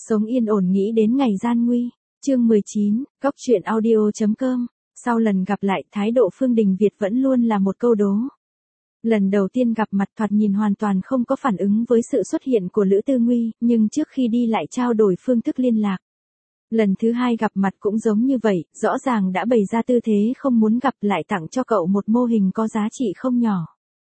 Sống yên ổn nghĩ đến ngày gian nguy. Chương 19, Cóc truyện audio.com. Sau lần gặp lại, thái độ Phương Đình Việt vẫn luôn là một câu đố. Lần đầu tiên gặp mặt thoạt nhìn hoàn toàn không có phản ứng với sự xuất hiện của Lữ Tư Nguy, nhưng trước khi đi lại trao đổi phương thức liên lạc. Lần thứ hai gặp mặt cũng giống như vậy, rõ ràng đã bày ra tư thế không muốn gặp, lại tặng cho cậu một mô hình có giá trị không nhỏ.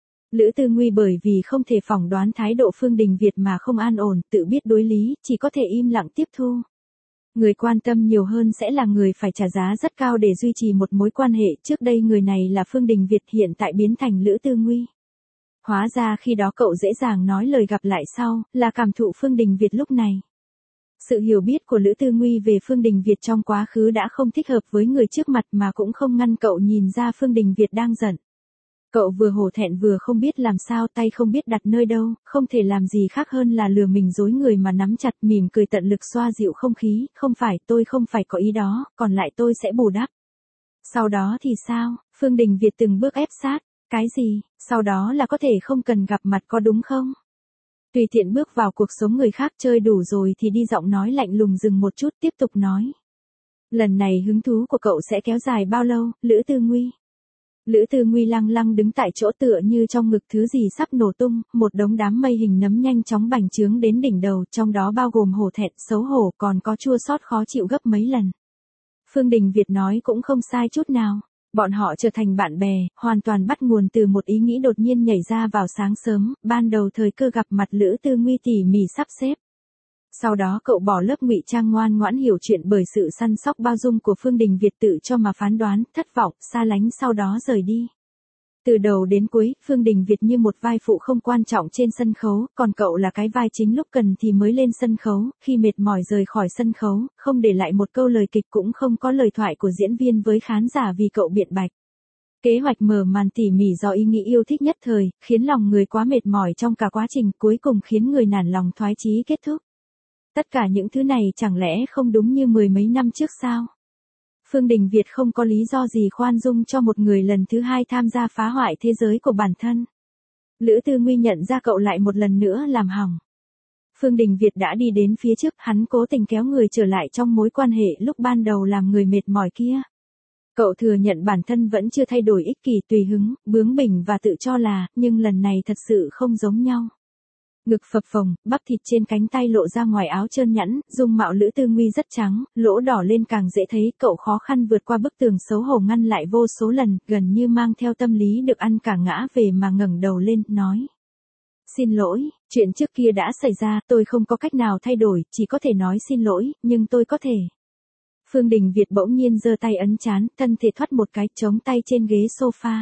Lữ Tư Nguy bởi vì không thể phỏng đoán thái độ Phương Đình Việt mà không an ổn, tự biết đối lý, chỉ có thể im lặng tiếp thu. Người quan tâm nhiều hơn sẽ là người phải trả giá rất cao để duy trì một mối quan hệ, trước đây người này là Phương Đình Việt, hiện tại biến thành Lữ Tư Nguy. Hóa ra khi đó cậu dễ dàng nói lời gặp lại sau, là cảm thụ Phương Đình Việt lúc này. Sự hiểu biết của Lữ Tư Nguy về Phương Đình Việt trong quá khứ đã không thích hợp với người trước mặt mà cũng không ngăn cậu nhìn ra Phương Đình Việt đang giận. Cậu vừa hổ thẹn vừa không biết làm sao, tay không biết đặt nơi đâu, không thể làm gì khác hơn là lừa mình dối người mà nắm chặt, mỉm cười tận lực xoa dịu không khí, tôi không phải có ý đó, còn lại tôi sẽ bù đắp. Sau đó thì sao? Phương Đình Việt từng bước ép sát. Cái gì? Sau đó là có thể không cần gặp mặt có đúng không? Tùy tiện bước vào cuộc sống người khác, chơi đủ rồi thì đi. Giọng nói lạnh lùng dừng một chút, tiếp tục nói. Lần này hứng thú của cậu sẽ kéo dài bao lâu, Lữ Tư Nguy? Lữ Tư Nguy lăng lăng đứng tại chỗ tựa như trong ngực thứ gì sắp nổ tung, một đống đám mây hình nấm nhanh chóng bành trướng đến đỉnh đầu, trong đó bao gồm hổ thẹn, xấu hổ, còn có chua xót khó chịu gấp mấy lần. Phương Đình Việt nói cũng không sai chút nào. Bọn họ trở thành bạn bè, hoàn toàn bắt nguồn từ một ý nghĩ đột nhiên nhảy ra vào sáng sớm, ban đầu thời cơ gặp mặt Lữ Tư Nguy tỉ mỉ sắp xếp. Sau đó cậu bỏ lớp ngụy trang ngoan ngoãn hiểu chuyện bởi sự săn sóc bao dung của Phương Đình Việt, tự cho mà phán đoán, thất vọng, xa lánh, sau đó rời đi. Từ đầu đến cuối, Phương Đình Việt như một vai phụ không quan trọng trên sân khấu, còn cậu là cái vai chính lúc cần thì mới lên sân khấu, khi mệt mỏi rời khỏi sân khấu, không để lại một câu lời kịch, cũng không có lời thoại của diễn viên với khán giả vì cậu biện bạch. Kế hoạch mở màn tỉ mỉ do ý nghĩ yêu thích nhất thời, khiến lòng người quá mệt mỏi trong cả quá trình, cuối cùng khiến người nản lòng thoái chí kết thúc. Tất cả những thứ này chẳng lẽ không đúng như mười mấy năm trước sao? Phương Đình Việt không có lý do gì khoan dung cho một người lần thứ hai tham gia phá hoại thế giới của bản thân. Lữ Tư Nguy nhận ra cậu lại một lần nữa làm hỏng. Phương Đình Việt đã đi đến phía trước, hắn cố tình kéo người trở lại trong mối quan hệ lúc ban đầu làm người mệt mỏi kia. Cậu thừa nhận bản thân vẫn chưa thay đổi, ích kỷ, tùy hứng, bướng bỉnh và tự cho là, nhưng lần này thật sự không giống nhau. Ngực phập phồng, bắp thịt trên cánh tay lộ ra ngoài áo trơn nhẵn, dung mạo Lữ Tư Nguy rất trắng, lỗ đỏ lên càng dễ thấy, cậu khó khăn vượt qua bức tường xấu hổ ngăn lại vô số lần, gần như mang theo tâm lý được ăn cả ngã về mà ngẩng đầu lên, nói. Xin lỗi, chuyện trước kia đã xảy ra, tôi không có cách nào thay đổi, chỉ có thể nói xin lỗi, nhưng tôi có thể. Phương Đình Việt bỗng nhiên giơ tay ấn trán, thân thể thoát một cái, chống tay trên ghế sofa.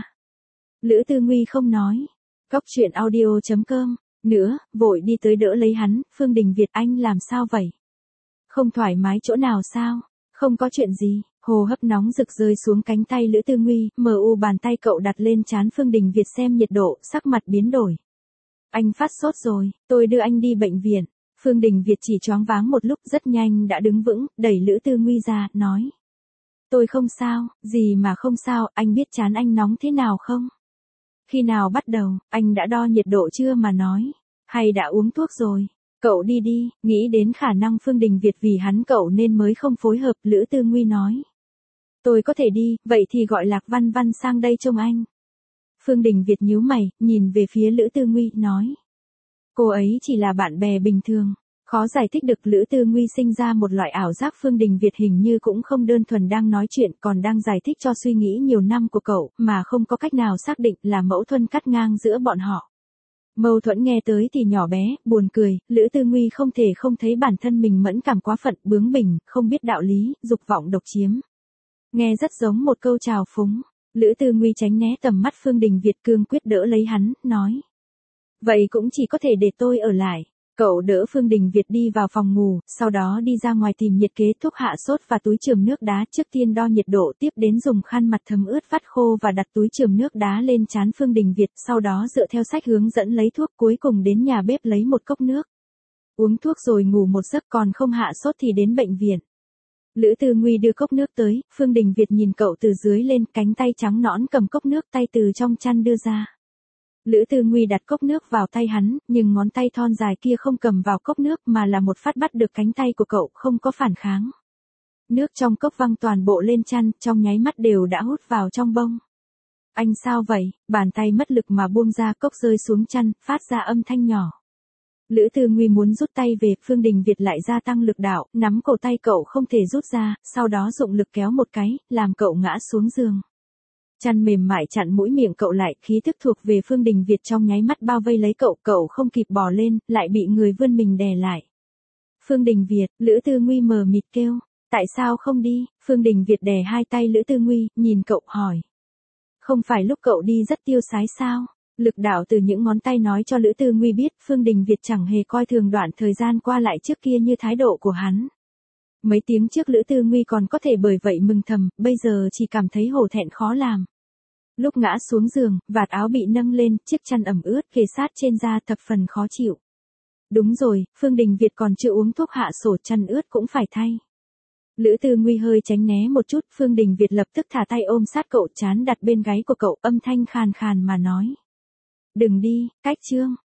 Lữ Tư Nguy không nói. Cóc truyện audio.com. Nữa, vội đi tới đỡ lấy hắn, Phương Đình Việt, anh làm sao vậy? Không thoải mái chỗ nào sao? Không có chuyện gì. Hô hấp nóng rực rơi xuống cánh tay Lữ Tư Nguy, bàn tay cậu đặt lên trán Phương Đình Việt xem nhiệt độ, sắc mặt biến đổi. Anh phát sốt rồi, tôi đưa anh đi bệnh viện. Phương Đình Việt chỉ choáng váng một lúc, rất nhanh đã đứng vững, đẩy Lữ Tư Nguy ra, nói. Tôi không sao, gì mà không sao, anh biết trán anh nóng thế nào không? Khi nào bắt đầu, anh đã đo nhiệt độ chưa mà nói? Hay đã uống thuốc rồi? Cậu đi đi, nghĩ đến khả năng Phương Đình Việt vì hắn cậu nên mới không phối hợp, Lữ Tư Nguy nói. Tôi có thể đi, vậy thì gọi Lạc Văn Văn sang đây trông anh. Phương Đình Việt nhíu mày, nhìn về phía Lữ Tư Nguy, nói. Cô ấy chỉ là bạn bè bình thường. Khó giải thích được, Lữ Tư Nguy sinh ra một loại ảo giác Phương Đình Việt hình như cũng không đơn thuần đang nói chuyện, còn đang giải thích cho suy nghĩ nhiều năm của cậu, mà không có cách nào xác định là mâu thuẫn cắt ngang giữa bọn họ. Mâu thuẫn nghe tới thì nhỏ bé, buồn cười, Lữ Tư Nguy không thể không thấy bản thân mình mẫn cảm quá phận, bướng bỉnh, không biết đạo lý, dục vọng độc chiếm. Nghe rất giống một câu trào phúng. Lữ Tư Nguy tránh né tầm mắt Phương Đình Việt, cương quyết đỡ lấy hắn, nói. Vậy cũng chỉ có thể để tôi ở lại. Cậu đỡ Phương Đình Việt đi vào phòng ngủ, sau đó đi ra ngoài tìm nhiệt kế, thuốc hạ sốt và túi chườm nước đá, trước tiên đo nhiệt độ, tiếp đến dùng khăn mặt thấm ướt vắt khô và đặt túi chườm nước đá lên trán Phương Đình Việt, sau đó dựa theo sách hướng dẫn lấy thuốc, cuối cùng đến nhà bếp lấy một cốc nước. Uống thuốc rồi ngủ một giấc, còn không hạ sốt thì đến bệnh viện. Lữ Tư Nguy đưa cốc nước tới, Phương Đình Việt nhìn cậu từ dưới lên, cánh tay trắng nõn cầm cốc nước, tay từ trong chăn đưa ra. Lữ Tư Nguy đặt cốc nước vào tay hắn, nhưng ngón tay thon dài kia không cầm vào cốc nước mà là một phát bắt được cánh tay của cậu, không có phản kháng. Nước trong cốc văng toàn bộ lên chăn, trong nháy mắt đều đã hút vào trong bông. Anh sao vậy? Bàn tay mất lực mà buông ra, cốc rơi xuống chăn, phát ra âm thanh nhỏ. Lữ Tư Nguy muốn rút tay về, Phương Đình Việt lại gia tăng lực đạo, nắm cổ tay cậu không thể rút ra, sau đó dụng lực kéo một cái, làm cậu ngã xuống giường. Chăn mềm mại chặn mũi miệng cậu lại, khí thức thuộc về Phương Đình Việt trong nháy mắt bao vây lấy cậu, cậu không kịp bò lên, lại bị người vươn mình đè lại. Phương Đình Việt, Lữ Tư Nguy mờ mịt kêu, tại sao không đi? Phương Đình Việt đè hai tay Lữ Tư Nguy, nhìn cậu hỏi. Không phải lúc cậu đi rất tiêu sái sao? Lực đạo từ những ngón tay nói cho Lữ Tư Nguy biết Phương Đình Việt chẳng hề coi thường đoạn thời gian qua lại trước kia như thái độ của hắn. Mấy tiếng trước Lữ Tư Nguy còn có thể bởi vậy mừng thầm, bây giờ chỉ cảm thấy hổ thẹn khó làm. Lúc ngã xuống giường, vạt áo bị nâng lên, chiếc chăn ẩm ướt kề sát trên da thập phần khó chịu. Đúng rồi, Phương Đình Việt còn chưa uống thuốc hạ sổ, chăn ướt cũng phải thay. Lữ Tư Nguy hơi tránh né một chút, Phương Đình Việt lập tức thả tay ôm sát cậu, trán đặt bên gáy của cậu, âm thanh khàn khàn mà nói. Đừng đi, Cách Trương.